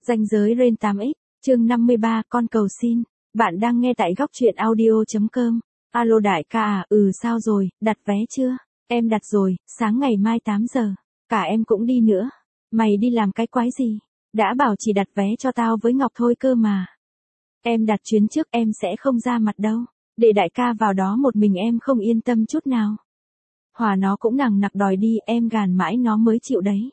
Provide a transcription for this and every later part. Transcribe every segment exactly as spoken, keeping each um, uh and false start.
Ranh giới Ren tám x, chương năm mươi ba, con cầu xin. Bạn đang nghe tại góc truyện audio.com. Alo đại ca à, ừ sao rồi, đặt vé chưa? Em đặt rồi, sáng ngày mai tám giờ. Cả em cũng đi nữa. Mày đi làm cái quái gì? Đã bảo chỉ đặt vé cho tao với Ngọc thôi cơ mà. Em đặt chuyến trước em sẽ không ra mặt đâu. Để đại ca vào đó một mình em không yên tâm chút nào. Hòa nó cũng nằng nặc đòi đi, em gàn mãi nó mới chịu đấy.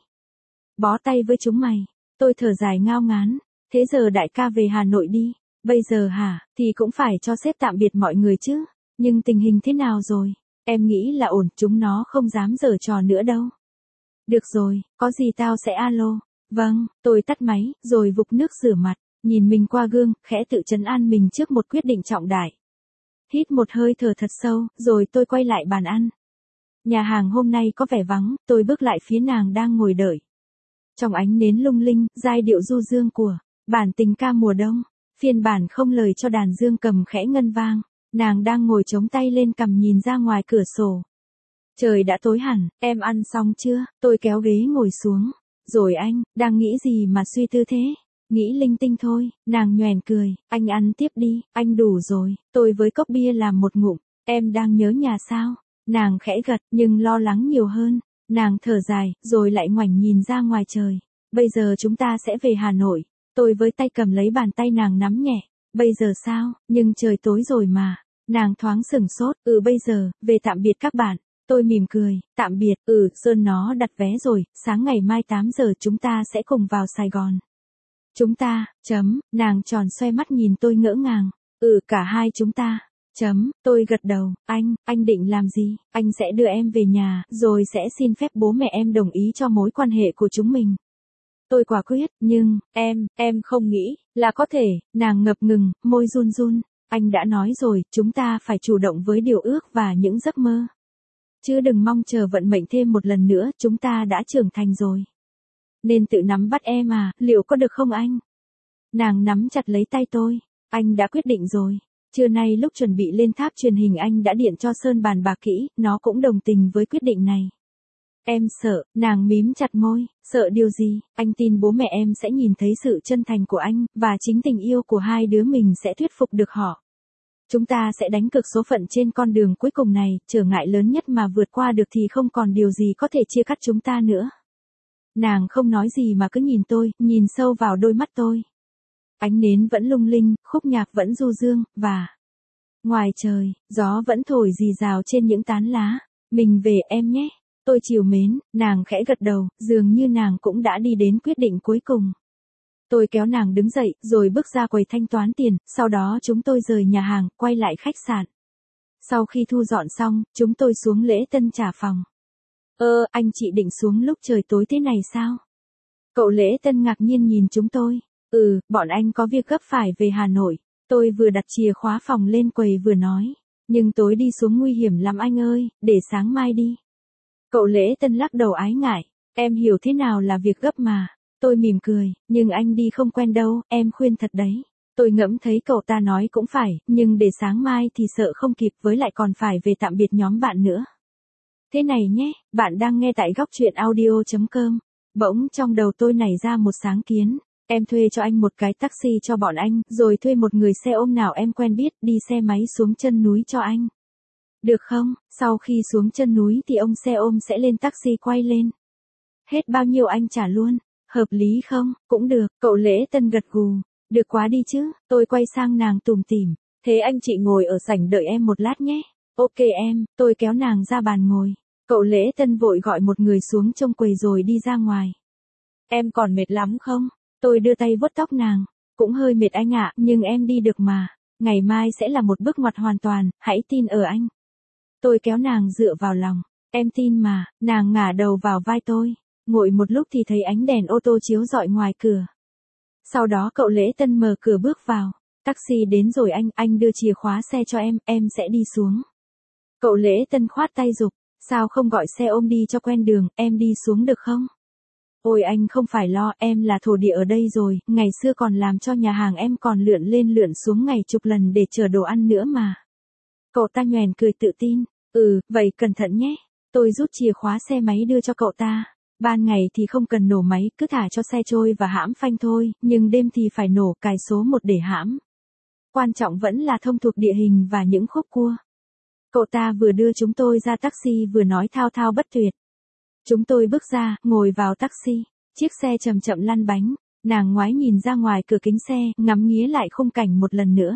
Bó tay với chúng mày. Tôi thở dài ngao ngán. Thế giờ đại ca về Hà Nội đi. Bây giờ hả, thì cũng phải cho sếp tạm biệt mọi người chứ. Nhưng tình hình thế nào rồi? Em nghĩ là ổn, chúng nó không dám giở trò nữa đâu. Được rồi, có gì tao sẽ alo. Vâng, tôi tắt máy, rồi vục nước rửa mặt. Nhìn mình qua gương, khẽ tự trấn an mình trước một quyết định trọng đại. Hít một hơi thở thật sâu, rồi tôi quay lại bàn ăn. Nhà hàng hôm nay có vẻ vắng, tôi bước lại phía nàng đang ngồi đợi. Trong ánh nến lung linh, giai điệu du dương của bản tình ca mùa đông, phiên bản không lời cho đàn dương cầm khẽ ngân vang, nàng đang ngồi chống tay lên cằm nhìn ra ngoài cửa sổ. Trời đã tối hẳn, em ăn xong chưa? Tôi kéo ghế ngồi xuống. Rồi anh, đang nghĩ gì mà suy tư thế? Nghĩ linh tinh thôi, nàng nhoẻn cười, anh ăn tiếp đi, anh đủ rồi. Tôi với cốc bia làm một ngụm, em đang nhớ nhà sao? Nàng khẽ gật, nhưng lo lắng nhiều hơn. Nàng thở dài, rồi lại ngoảnh nhìn ra ngoài trời. Bây giờ chúng ta sẽ về Hà Nội. Tôi với tay cầm lấy bàn tay nàng nắm nhẹ. Bây giờ sao? Nhưng trời tối rồi mà. Nàng thoáng sửng sốt. Ừ bây giờ, về tạm biệt các bạn. Tôi mỉm cười. Tạm biệt. Ừ, Sơn nó đặt vé rồi. Sáng ngày mai tám giờ chúng ta sẽ cùng vào Sài Gòn. Chúng ta, chấm. Nàng tròn xoe mắt nhìn tôi ngỡ ngàng. Ừ, cả hai chúng ta. Chấm, tôi gật đầu, anh, anh định làm gì? Anh sẽ đưa em về nhà, rồi sẽ xin phép bố mẹ em đồng ý cho mối quan hệ của chúng mình. Tôi quả quyết, nhưng, em, em không nghĩ, là có thể, nàng ngập ngừng, môi run run. Anh đã nói rồi, chúng ta phải chủ động với điều ước và những giấc mơ. Chứ đừng mong chờ vận mệnh thêm một lần nữa, chúng ta đã trưởng thành rồi. Nên tự nắm bắt em à, liệu có được không anh? Nàng nắm chặt lấy tay tôi, anh đã quyết định rồi. Trưa nay lúc chuẩn bị lên tháp truyền hình anh đã điện cho Sơn bàn bạc kỹ, nó cũng đồng tình với quyết định này. Em sợ, nàng mím chặt môi, sợ điều gì? Anh tin bố mẹ em sẽ nhìn thấy sự chân thành của anh, và chính tình yêu của hai đứa mình sẽ thuyết phục được họ. Chúng ta sẽ đánh cược số phận trên con đường cuối cùng này, trở ngại lớn nhất mà vượt qua được thì không còn điều gì có thể chia cắt chúng ta nữa. Nàng không nói gì mà cứ nhìn tôi, nhìn sâu vào đôi mắt tôi. Ánh nến vẫn lung linh, khúc nhạc vẫn du dương, và ngoài trời, gió vẫn thổi rì rào trên những tán lá. Mình về em nhé. Tôi trìu mến, nàng khẽ gật đầu, dường như nàng cũng đã đi đến quyết định cuối cùng. Tôi kéo nàng đứng dậy, rồi bước ra quầy thanh toán tiền, sau đó chúng tôi rời nhà hàng, quay lại khách sạn. Sau khi thu dọn xong, chúng tôi xuống lễ tân trả phòng. Ơ, anh chị định xuống lúc trời tối thế này sao? Cậu lễ tân ngạc nhiên nhìn chúng tôi. Ừ, bọn anh có việc gấp phải về Hà Nội. Tôi vừa đặt chìa khóa phòng lên quầy vừa nói. Nhưng tối đi xuống nguy hiểm lắm anh ơi, để sáng mai đi. Cậu lễ tân lắc đầu ái ngại. Em hiểu thế nào là việc gấp mà. Tôi mỉm cười, nhưng anh đi không quen đâu, em khuyên thật đấy. Tôi ngẫm thấy cậu ta nói cũng phải, nhưng để sáng mai thì sợ không kịp, với lại còn phải về tạm biệt nhóm bạn nữa. Thế này nhé, bạn đang nghe tại góc truyện audio.com. Bỗng trong đầu tôi nảy ra một sáng kiến. Em thuê cho anh một cái taxi cho bọn anh, rồi thuê một người xe ôm nào em quen biết, đi xe máy xuống chân núi cho anh. Được không? Sau khi xuống chân núi thì ông xe ôm sẽ lên taxi quay lên. Hết bao nhiêu anh trả luôn. Hợp lý không? Cũng được, cậu lễ tân gật gù. Được quá đi chứ, tôi quay sang nàng tủm tỉm. Thế anh chị ngồi ở sảnh đợi em một lát nhé. Ok em, tôi kéo nàng ra bàn ngồi. Cậu lễ tân vội gọi một người xuống trông quầy rồi đi ra ngoài. Em còn mệt lắm không? Tôi đưa tay vuốt tóc nàng. Cũng hơi mệt anh ạ, nhưng em đi được mà. Ngày mai sẽ là một bước ngoặt hoàn toàn, hãy tin ở anh. Tôi kéo nàng dựa vào lòng. Em tin mà, nàng ngả đầu vào vai tôi. Ngồi một lúc thì thấy ánh đèn ô tô chiếu rọi ngoài cửa. Sau đó cậu lễ tân mở cửa bước vào. Taxi đến rồi anh, anh đưa chìa khóa xe cho em, em sẽ đi xuống. Cậu lễ tân khoát tay giục. Sao không gọi xe ôm đi cho quen đường, em đi xuống được không? Ôi anh không phải lo, em là thổ địa ở đây rồi, ngày xưa còn làm cho nhà hàng em còn lượn lên lượn xuống ngày chục lần để chờ đồ ăn nữa mà. Cậu ta nhoẻn cười tự tin. Ừ, vậy cẩn thận nhé. Tôi rút chìa khóa xe máy đưa cho cậu ta. Ban ngày thì không cần nổ máy, cứ thả cho xe trôi và hãm phanh thôi, nhưng đêm thì phải nổ cài số một để hãm. Quan trọng vẫn là thông thuộc địa hình và những khúc cua. Cậu ta vừa đưa chúng tôi ra taxi vừa nói thao thao bất tuyệt. Chúng tôi bước ra, ngồi vào taxi. Chiếc xe chậm chậm lăn bánh. Nàng ngoái nhìn ra ngoài cửa kính xe, ngắm nghía lại khung cảnh một lần nữa.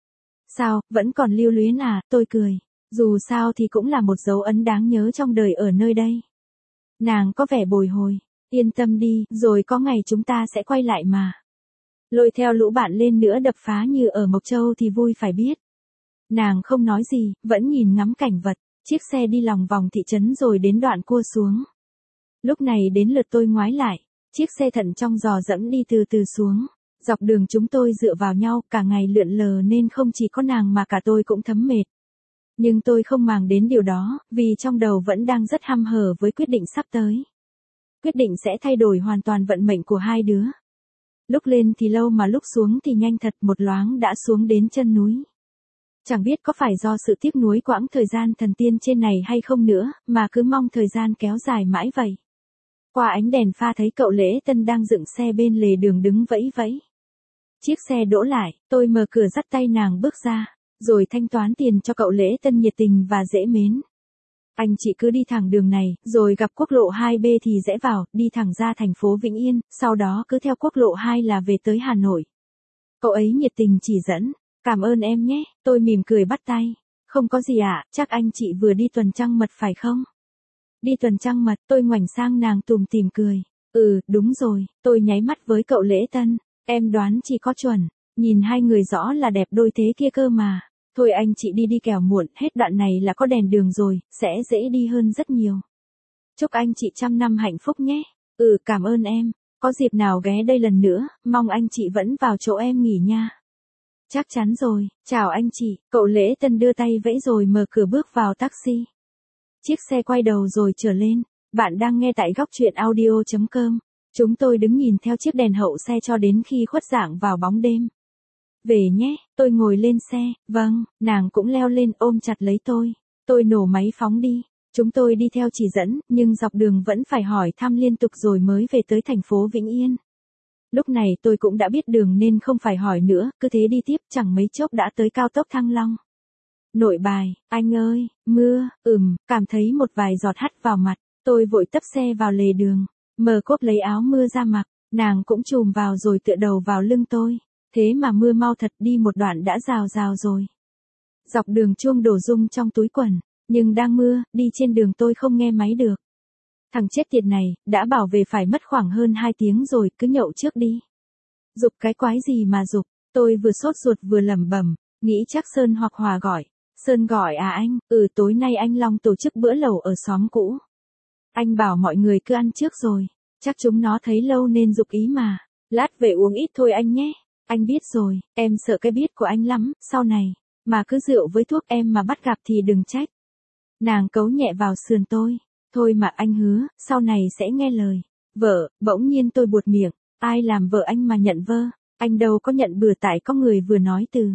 Sao, vẫn còn lưu luyến à, tôi cười. Dù sao thì cũng là một dấu ấn đáng nhớ trong đời ở nơi đây. Nàng có vẻ bồi hồi. Yên tâm đi, rồi có ngày chúng ta sẽ quay lại mà. Lôi theo lũ bạn lên nữa đập phá như ở Mộc Châu thì vui phải biết. Nàng không nói gì, vẫn nhìn ngắm cảnh vật. Chiếc xe đi lòng vòng thị trấn rồi đến đoạn cua xuống. Lúc này đến lượt tôi ngoái lại. Chiếc xe thận trong giò dẫm đi từ từ xuống. Dọc đường chúng tôi dựa vào nhau, cả ngày lượn lờ nên không chỉ có nàng mà cả tôi cũng thấm mệt. Nhưng tôi không màng đến điều đó, vì trong đầu vẫn đang rất hăm hở với quyết định sắp tới. Quyết định sẽ thay đổi hoàn toàn vận mệnh của hai đứa. Lúc lên thì lâu mà lúc xuống thì nhanh thật, một loáng đã xuống đến chân núi. Chẳng biết có phải do sự tiếc nuối quãng thời gian thần tiên trên này hay không nữa, mà cứ mong thời gian kéo dài mãi vậy. Qua ánh đèn pha thấy cậu Lễ Tân đang dựng xe bên lề đường đứng vẫy vẫy. Chiếc xe đỗ lại, tôi mở cửa dắt tay nàng bước ra, rồi thanh toán tiền cho cậu Lễ Tân nhiệt tình và dễ mến. Anh chị cứ đi thẳng đường này, rồi gặp quốc lộ hai B thì rẽ vào, đi thẳng ra thành phố Vĩnh Yên, sau đó cứ theo quốc lộ hai là về tới Hà Nội. Cậu ấy nhiệt tình chỉ dẫn, cảm ơn em nhé, tôi mỉm cười bắt tay. Không có gì ạ, à, chắc anh chị vừa đi tuần trăng mật phải không? Đi tuần trăng mật, tôi ngoảnh sang nàng tủm tỉm cười. Ừ, đúng rồi, tôi nháy mắt với cậu Lễ Tân. Em đoán chỉ có chuẩn, nhìn hai người rõ là đẹp đôi thế kia cơ mà. Thôi anh chị đi đi kẻo muộn, hết đoạn này là có đèn đường rồi, sẽ dễ đi hơn rất nhiều. Chúc anh chị trăm năm hạnh phúc nhé. Ừ, cảm ơn em. Có dịp nào ghé đây lần nữa, mong anh chị vẫn vào chỗ em nghỉ nha. Chắc chắn rồi, chào anh chị, cậu Lễ Tân đưa tay vẫy rồi mở cửa bước vào taxi. Chiếc xe quay đầu rồi trở lên. Bạn đang nghe tại góc truyện audio chấm com. Chúng tôi đứng nhìn theo chiếc đèn hậu xe cho đến khi khuất dạng vào bóng đêm. Về nhé, tôi ngồi lên xe, vâng, nàng cũng leo lên ôm chặt lấy tôi. Tôi nổ máy phóng đi. Chúng tôi đi theo chỉ dẫn, nhưng dọc đường vẫn phải hỏi thăm liên tục rồi mới về tới thành phố Vĩnh Yên. Lúc này tôi cũng đã biết đường nên không phải hỏi nữa, cứ thế đi tiếp, chẳng mấy chốc đã tới cao tốc Thăng Long. Nội Bài, anh ơi, mưa, ừm, cảm thấy một vài giọt hắt vào mặt, tôi vội tấp xe vào lề đường, mở cốp lấy áo mưa ra mặc, nàng cũng chùm vào rồi tựa đầu vào lưng tôi, thế mà mưa mau thật, đi một đoạn đã rào rào rồi. Dọc đường chuông đổ rung trong túi quần, nhưng đang mưa, đi trên đường tôi không nghe máy được. Thằng chết tiệt này, đã bảo về phải mất khoảng hơn hai tiếng rồi, cứ nhậu trước đi. Dục cái quái gì mà dục, tôi vừa sốt ruột vừa lẩm bẩm, nghĩ chắc Sơn hoặc Hòa gọi. Sơn gọi à anh, ừ tối nay anh Long tổ chức bữa lẩu ở xóm cũ. Anh bảo mọi người cứ ăn trước rồi, chắc chúng nó thấy lâu nên dục ý mà. Lát về uống ít thôi anh nhé. Anh biết rồi, em sợ cái biết của anh lắm, sau này, mà cứ rượu với thuốc em mà bắt gặp thì đừng trách. Nàng cấu nhẹ vào sườn tôi, thôi mà anh hứa, sau này sẽ nghe lời. Vợ, bỗng nhiên tôi buột miệng, ai làm vợ anh mà nhận vơ, anh đâu có nhận bừa tại có người vừa nói từ.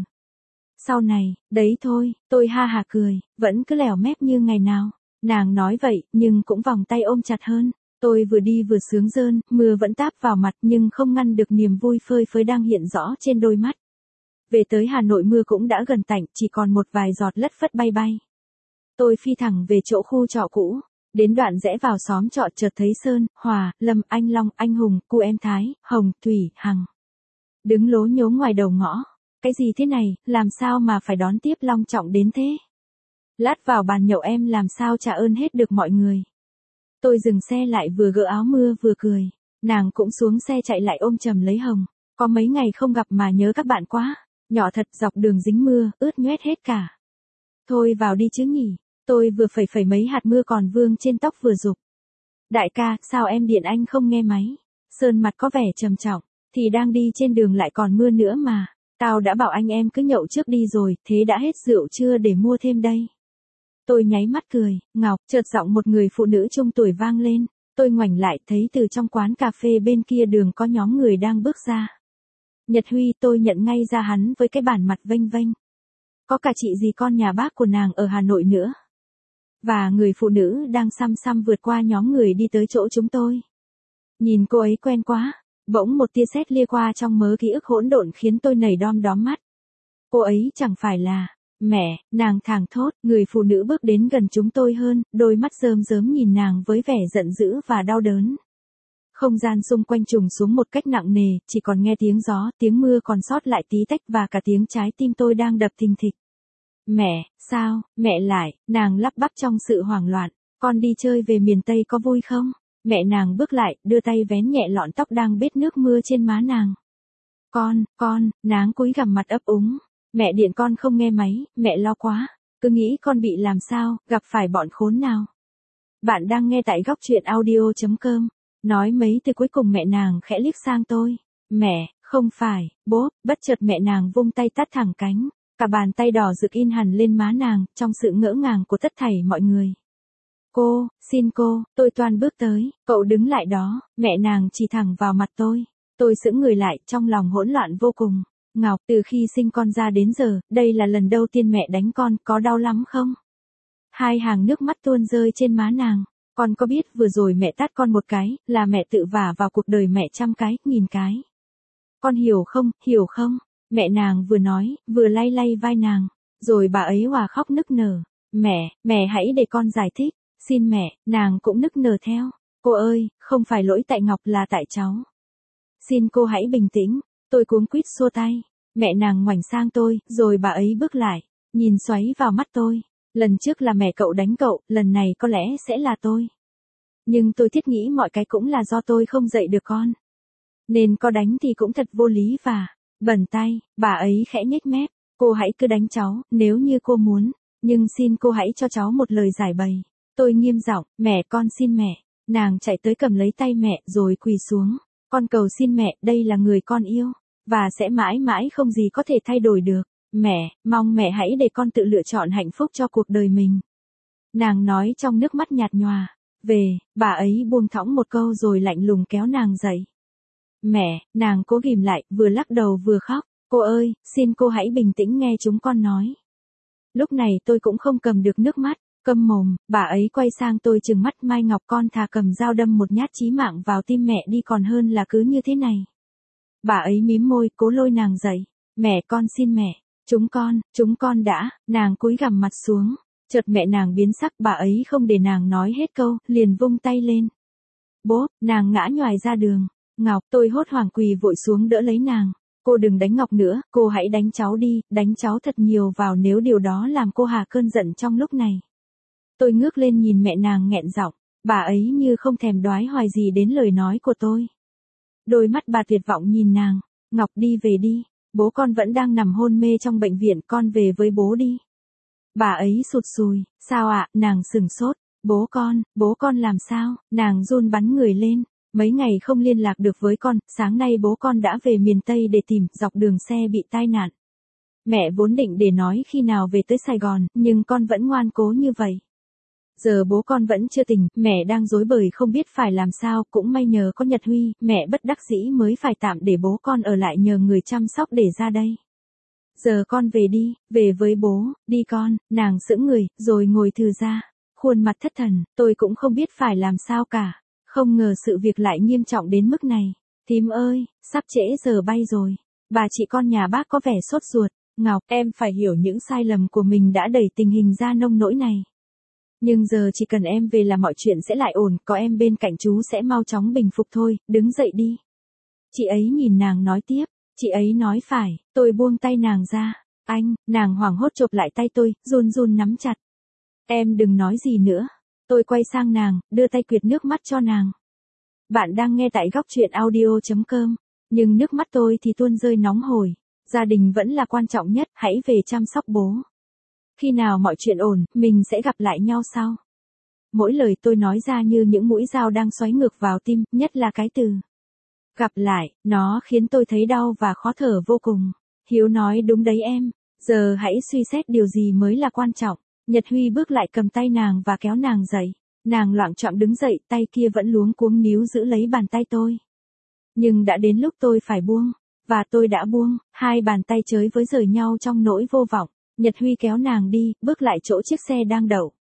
Sau này, đấy thôi, tôi ha hà cười, vẫn cứ lèo mép như ngày nào. Nàng nói vậy, nhưng cũng vòng tay ôm chặt hơn. Tôi vừa đi vừa sướng rơn, mưa vẫn táp vào mặt nhưng không ngăn được niềm vui phơi phới đang hiện rõ trên đôi mắt. Về tới Hà Nội mưa cũng đã gần tạnh, chỉ còn một vài giọt lất phất bay bay. Tôi phi thẳng về chỗ khu trọ cũ. Đến đoạn rẽ vào xóm trọ chợt thấy Sơn, Hòa, Lâm, anh Long, anh Hùng, cu em Thái, Hồng, Thủy, Hằng. Đứng lố nhố ngoài đầu ngõ. Cái gì thế này, làm sao mà phải đón tiếp long trọng đến thế? Lát vào bàn nhậu em làm sao trả ơn hết được mọi người. Tôi dừng xe lại vừa gỡ áo mưa vừa cười. Nàng cũng xuống xe chạy lại ôm chầm lấy Hồng. Có mấy ngày không gặp mà nhớ các bạn quá. Nhỏ thật dọc đường dính mưa, ướt nhoét hết cả. Thôi vào đi chứ nhỉ. Tôi vừa phẩy phẩy mấy hạt mưa còn vương trên tóc vừa dục. Đại ca, sao em điện anh không nghe máy? Sơn mặt có vẻ trầm trọng, thì đang đi trên đường lại còn mưa nữa mà. Tao đã bảo anh em cứ nhậu trước đi rồi, thế đã hết rượu chưa để mua thêm đây? Tôi nháy mắt cười, Ngọc, chợt giọng một người phụ nữ trung tuổi vang lên. Tôi ngoảnh lại thấy từ trong quán cà phê bên kia đường có nhóm người đang bước ra. Nhật Huy, tôi nhận ngay ra hắn với cái bản mặt vênh vênh. Có cả chị dì con nhà bác của nàng ở Hà Nội nữa. Và người phụ nữ đang xăm xăm vượt qua nhóm người đi tới chỗ chúng tôi. Nhìn cô ấy quen quá, bỗng một tia sét lia qua trong mớ ký ức hỗn độn khiến tôi nảy đom đóm mắt. Cô ấy chẳng phải là mẹ, nàng thảng thốt, người phụ nữ bước đến gần chúng tôi hơn, đôi mắt rơm rớm nhìn nàng với vẻ giận dữ và đau đớn. Không gian xung quanh trùng xuống một cách nặng nề, chỉ còn nghe tiếng gió, tiếng mưa còn sót lại tí tách và cả tiếng trái tim tôi đang đập thình thịch. Mẹ, sao, mẹ lại, nàng lắp bắp trong sự hoảng loạn, con đi chơi về miền Tây có vui không? Mẹ nàng bước lại, đưa tay vén nhẹ lọn tóc đang bết nước mưa trên má nàng. Con, con, nàng cúi gằm mặt ấp úng. Mẹ điện con không nghe máy, mẹ lo quá, cứ nghĩ con bị làm sao, gặp phải bọn khốn nào. Bạn đang nghe tại góc truyện audio chấm com. Nói mấy từ cuối cùng mẹ nàng khẽ liếc sang tôi. Mẹ, không phải, bố, bất chợt mẹ nàng vung tay tát thẳng cánh. Cả bàn tay đỏ rực in hẳn lên má nàng, trong sự ngỡ ngàng của tất thảy mọi người. Cô, xin cô, tôi toan bước tới, cậu đứng lại đó, mẹ nàng chỉ thẳng vào mặt tôi. Tôi sững người lại, trong lòng hỗn loạn vô cùng. Ngọc, từ khi sinh con ra đến giờ, đây là lần đầu tiên mẹ đánh con, có đau lắm không? Hai hàng nước mắt tuôn rơi trên má nàng. Con có biết vừa rồi mẹ tát con một cái, là mẹ tự vả vào cuộc đời mẹ trăm cái, nghìn cái. Con hiểu không, hiểu không? Mẹ nàng vừa nói, vừa lay lay vai nàng. Rồi bà ấy òa khóc nức nở. Mẹ, mẹ hãy để con giải thích. Xin mẹ, nàng cũng nức nở theo. Cô ơi, không phải lỗi tại Ngọc là tại cháu. Xin cô hãy bình tĩnh. Tôi cuống quýt xua tay. Mẹ nàng ngoảnh sang tôi, rồi bà ấy bước lại, nhìn xoáy vào mắt tôi. Lần trước là mẹ cậu đánh cậu, lần này có lẽ sẽ là tôi. Nhưng tôi thiết nghĩ mọi cái cũng là do tôi không dạy được con. Nên có đánh thì cũng thật vô lý và bẩn tay. Bà ấy khẽ nhếch mép. Cô hãy cứ đánh cháu, nếu như cô muốn. Nhưng xin cô hãy cho cháu một lời giải bày. Tôi nghiêm giọng, mẹ con xin mẹ. Nàng chạy tới cầm lấy tay mẹ rồi quỳ xuống. Con cầu xin mẹ, đây là người con yêu. Và sẽ mãi mãi không gì có thể thay đổi được. Mẹ, mong mẹ hãy để con tự lựa chọn hạnh phúc cho cuộc đời mình. Nàng nói trong nước mắt nhạt nhòa. Về, bà ấy buông thõng một câu rồi lạnh lùng kéo nàng dậy. Mẹ, nàng cố ghìm lại, vừa lắc đầu vừa khóc. Cô ơi, xin cô hãy bình tĩnh nghe chúng con nói. Lúc này tôi cũng không cầm được nước mắt. Câm mồm, bà ấy quay sang tôi trừng mắt. Mai Ngọc, con thà cầm dao đâm một nhát chí mạng vào tim mẹ đi còn hơn là cứ như thế này. Bà ấy mím môi, cố lôi nàng dậy. Mẹ con xin mẹ. Chúng con, chúng con đã, nàng cúi gằm mặt xuống. Chợt mẹ nàng biến sắc, bà ấy không để nàng nói hết câu, liền vung tay lên. Bố, nàng ngã nhoài ra đường. Ngọc, tôi hốt hoảng quỳ vội xuống đỡ lấy nàng. Cô đừng đánh Ngọc nữa, cô hãy đánh cháu đi, đánh cháu thật nhiều vào nếu điều đó làm cô hà cơn giận trong lúc này. Tôi ngước lên nhìn mẹ nàng nghẹn giọng, bà ấy như không thèm đoái hoài gì đến lời nói của tôi. Đôi mắt bà tuyệt vọng nhìn nàng. Ngọc, đi về đi, bố con vẫn đang nằm hôn mê trong bệnh viện, con về với bố đi. Bà ấy sụt sùi, sao ạ, nàng sửng sốt, bố con, bố con làm sao, nàng run bắn người lên, mấy ngày không liên lạc được với con, sáng nay bố con đã về miền Tây để tìm, dọc đường xe bị tai nạn. Mẹ vốn định để nói khi nào về tới Sài Gòn, nhưng con vẫn ngoan cố như vậy. Giờ bố con vẫn chưa tỉnh, mẹ đang rối bời không biết phải làm sao, cũng may nhờ có Nhật Huy, mẹ bất đắc dĩ mới phải tạm để bố con ở lại nhờ người chăm sóc để ra đây. Giờ con về đi, về với bố, đi con, nàng sững người, rồi ngồi thừ ra, khuôn mặt thất thần, tôi cũng không biết phải làm sao cả, không ngờ sự việc lại nghiêm trọng đến mức này. Thím ơi, sắp trễ giờ bay rồi, bà chị con nhà bác có vẻ sốt ruột. Ngọc, em phải hiểu những sai lầm của mình đã đẩy tình hình ra nông nỗi này. Nhưng giờ chỉ cần em về là mọi chuyện sẽ lại ổn, có em bên cạnh chú sẽ mau chóng bình phục thôi, đứng dậy đi. Chị ấy nhìn nàng nói tiếp, chị ấy nói phải, tôi buông tay nàng ra. Anh, nàng hoảng hốt chộp lại tay tôi, run run nắm chặt. Em đừng nói gì nữa. Tôi quay sang nàng, đưa tay quệt nước mắt cho nàng. Bạn đang nghe tại góc truyện audio chấm com, nhưng nước mắt tôi thì tuôn rơi nóng hổi. Gia đình vẫn là quan trọng nhất, hãy về chăm sóc bố. Khi nào mọi chuyện ổn, mình sẽ gặp lại nhau sau. Mỗi lời tôi nói ra như những mũi dao đang xoáy ngược vào tim, nhất là cái từ gặp lại, nó khiến tôi thấy đau và khó thở vô cùng. Hiếu nói đúng đấy em, giờ hãy suy xét điều gì mới là quan trọng. Nhật Huy bước lại cầm tay nàng và kéo nàng dậy. Nàng loạng choạng đứng dậy, tay kia vẫn luống cuống níu giữ lấy bàn tay tôi. Nhưng đã đến lúc tôi phải buông, và tôi đã buông, hai bàn tay chới với rời nhau trong nỗi vô vọng. Nhật Huy kéo nàng đi, bước lại chỗ chiếc xe đang đậu.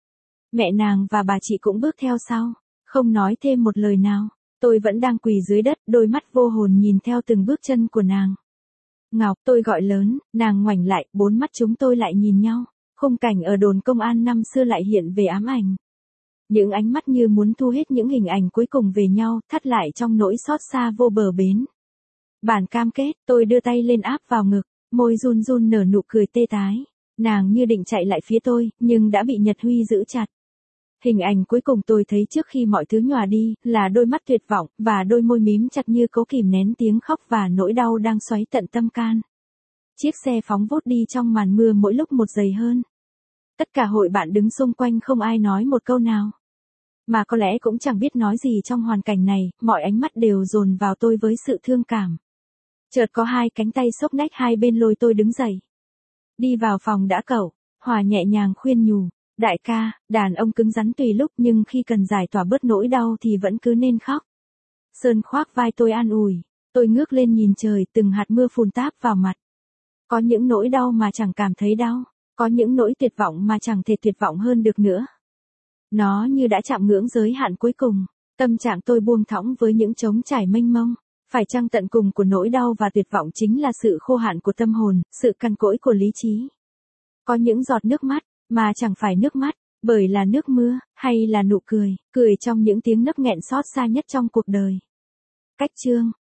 Mẹ nàng và bà chị cũng bước theo sau, không nói thêm một lời nào. Tôi vẫn đang quỳ dưới đất, đôi mắt vô hồn nhìn theo từng bước chân của nàng. Ngọc, tôi gọi lớn, nàng ngoảnh lại, bốn mắt chúng tôi lại nhìn nhau. Khung cảnh ở đồn công an năm xưa lại hiện về ám ảnh. Những ánh mắt như muốn thu hết những hình ảnh cuối cùng về nhau, thắt lại trong nỗi xót xa vô bờ bến. Bản cam kết, tôi đưa tay lên áp vào ngực, môi run run nở nụ cười tê tái. Nàng như định chạy lại phía tôi, nhưng đã bị Nhật Huy giữ chặt. Hình ảnh cuối cùng tôi thấy trước khi mọi thứ nhòa đi, là đôi mắt tuyệt vọng, và đôi môi mím chặt như cố kìm nén tiếng khóc và nỗi đau đang xoáy tận tâm can. Chiếc xe phóng vút đi trong màn mưa mỗi lúc một dày hơn. Tất cả hội bạn đứng xung quanh không ai nói một câu nào. Mà có lẽ cũng chẳng biết nói gì trong hoàn cảnh này, mọi ánh mắt đều dồn vào tôi với sự thương cảm. Chợt có hai cánh tay xốc nách hai bên lôi tôi đứng dậy. Đi vào phòng đã cậu, Hòa nhẹ nhàng khuyên nhủ. Đại ca, đàn ông cứng rắn tùy lúc nhưng khi cần giải tỏa bớt nỗi đau thì vẫn cứ nên khóc. Sơn khoác vai tôi an ủi, tôi ngước lên nhìn trời, từng hạt mưa phùn táp vào mặt. Có những nỗi đau mà chẳng cảm thấy đau, có những nỗi tuyệt vọng mà chẳng thể tuyệt vọng hơn được nữa. Nó như đã chạm ngưỡng giới hạn cuối cùng, tâm trạng tôi buông thõng với những trống trải mênh mông. Phải chăng tận cùng của nỗi đau và tuyệt vọng chính là sự khô hạn của tâm hồn, sự cằn cỗi của lý trí? Có những giọt nước mắt, mà chẳng phải nước mắt, bởi là nước mưa, hay là nụ cười, cười trong những tiếng nấc nghẹn xót xa nhất trong cuộc đời. Cách chương